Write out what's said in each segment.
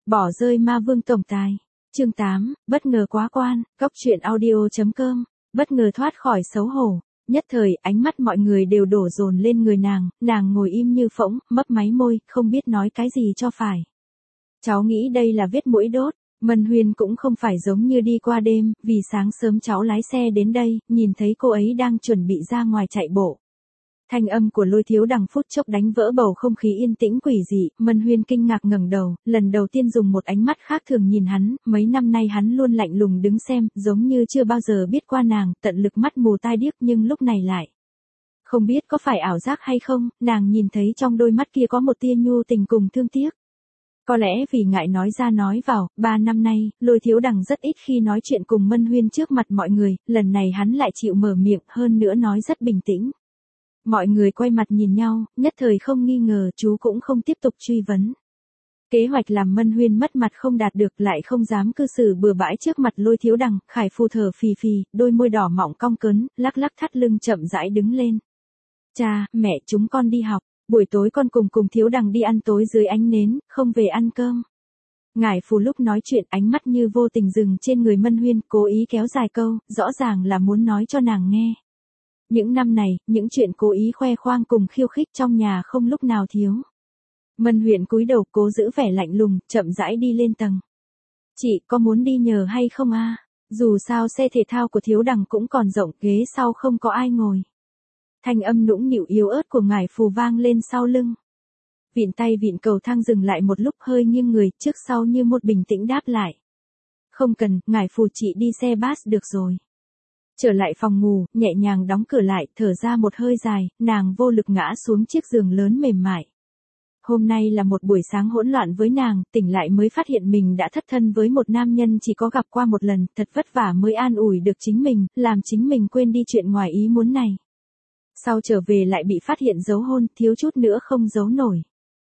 Bỏ rơi ma vương tổng tài. Chương 8, bất ngờ quá quan, góc truyện audio.com, bất ngờ thoát khỏi xấu hổ. Nhất thời, ánh mắt mọi người đều đổ dồn lên người nàng ngồi im như phỗng, mấp máy môi, không biết nói cái gì cho phải. Cháu nghĩ đây là vết mũi đốt. Mân Huyên cũng không phải giống như đi qua đêm, vì sáng sớm cháu lái xe đến đây, nhìn thấy cô ấy đang chuẩn bị ra ngoài chạy bộ. Thanh âm của Lôi Thiếu Đằng phút chốc đánh vỡ bầu không khí yên tĩnh quỷ dị, Mân Huyên kinh ngạc ngẩng đầu, lần đầu tiên dùng một ánh mắt khác thường nhìn hắn, mấy năm nay hắn luôn lạnh lùng đứng xem, giống như chưa bao giờ biết qua nàng, tận lực mắt mù tai điếc nhưng lúc này lại. Không biết có phải ảo giác hay không, nàng nhìn thấy trong đôi mắt kia có một tia nhu tình cùng thương tiếc. Có lẽ vì ngại nói ra nói vào, 3 năm nay, Lôi Thiếu Đằng rất ít khi nói chuyện cùng Mân Huyên trước mặt mọi người, lần này hắn lại chịu mở miệng, hơn nữa nói rất bình tĩnh. Mọi người quay mặt nhìn nhau, nhất thời không nghi ngờ, chú cũng không tiếp tục truy vấn. Kế hoạch làm Mân Huyên mất mặt không đạt được, lại không dám cư xử bừa bãi trước mặt Lôi Thiếu Đằng, Khải Phu thở phì phì, đôi môi đỏ mọng cong cớn, lắc lắc thắt lưng chậm rãi đứng lên. Cha, mẹ chúng con đi học, buổi tối con cùng Thiếu Đằng đi ăn tối dưới ánh nến, không về ăn cơm. Ngải Phù lúc nói chuyện ánh mắt như vô tình dừng trên người Mân Huyên, cố ý kéo dài câu, rõ ràng là muốn nói cho nàng nghe. Những năm này, những chuyện cố ý khoe khoang cùng khiêu khích trong nhà không lúc nào thiếu. Mân Huyên cúi đầu cố giữ vẻ lạnh lùng, chậm rãi đi lên tầng. Chị có muốn đi nhờ hay không a? Dù sao xe thể thao của Thiếu Đằng cũng còn rộng, ghế sau không có ai ngồi. Thanh âm nũng nịu yếu ớt của Ngải Phù vang lên sau lưng. Vịn tay vịn cầu thang dừng lại một lúc, hơi nghiêng người, trước sau như một bình tĩnh đáp lại. Không cần, Ngải Phù chị đi xe bus được rồi. Trở lại phòng ngủ, nhẹ nhàng đóng cửa lại, thở ra một hơi dài, nàng vô lực ngã xuống chiếc giường lớn mềm mại. Hôm nay là một buổi sáng hỗn loạn với nàng, tỉnh lại mới phát hiện mình đã thất thân với một nam nhân chỉ có gặp qua một lần, thật vất vả mới an ủi được chính mình, làm chính mình quên đi chuyện ngoài ý muốn này. Sau trở về lại bị phát hiện giấu hôn, thiếu chút nữa không giấu nổi.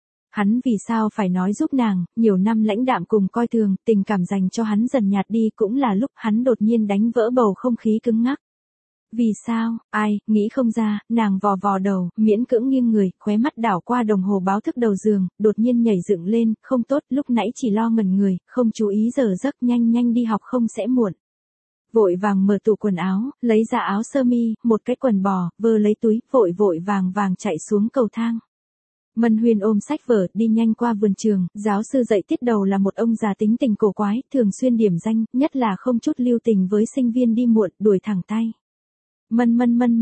Hắn vì sao phải nói giúp nàng, nhiều năm lãnh đạm cùng coi thường, tình cảm dành cho hắn dần nhạt đi, cũng là lúc hắn đột nhiên đánh vỡ bầu không khí cứng ngắc. Vì sao, ai, nghĩ không ra, nàng vò vò đầu, miễn cưỡng nghiêng người, khóe mắt đảo qua đồng hồ báo thức đầu giường, đột nhiên nhảy dựng lên, không tốt, lúc nãy chỉ lo ngẩn người, không chú ý giờ giấc, nhanh đi học không sẽ muộn. Vội vàng mở tủ quần áo, lấy ra áo sơ mi, một cái quần bò, vơ lấy túi, vội vàng chạy xuống cầu thang. Mân Huyên ôm sách vở, đi nhanh qua vườn trường, giáo sư dạy tiết đầu là một ông già tính tình cổ quái, thường xuyên điểm danh, nhất là không chút lưu tình với sinh viên đi muộn, đuổi thẳng tay. Mân,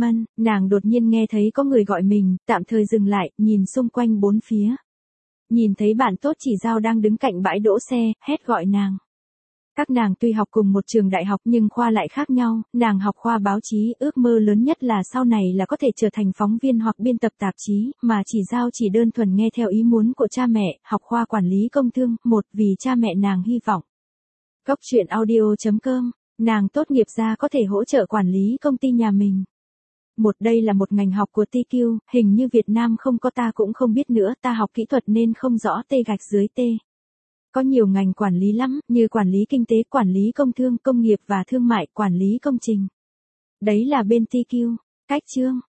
nàng đột nhiên nghe thấy có người gọi mình, tạm thời dừng lại, nhìn xung quanh bốn phía. Nhìn thấy bạn tốt Chỉ Giao đang đứng cạnh bãi đỗ xe, hét gọi nàng. Các nàng tuy học cùng một trường đại học nhưng khoa lại khác nhau, nàng học khoa báo chí, ước mơ lớn nhất là sau này là có thể trở thành phóng viên hoặc biên tập tạp chí, mà Chỉ Giao chỉ đơn thuần nghe theo ý muốn của cha mẹ, học khoa quản lý công thương, một vì cha mẹ nàng hy vọng. Góc truyện audio.com, nàng tốt nghiệp ra có thể hỗ trợ quản lý công ty nhà mình. Đây là một ngành học của TQ, hình như Việt Nam không có, ta cũng không biết nữa, ta học kỹ thuật nên không rõ T gạch dưới T. Có nhiều ngành quản lý lắm, như quản lý kinh tế, quản lý công thương, công nghiệp và thương mại, quản lý công trình. Đấy là bên TQ. Cách chương.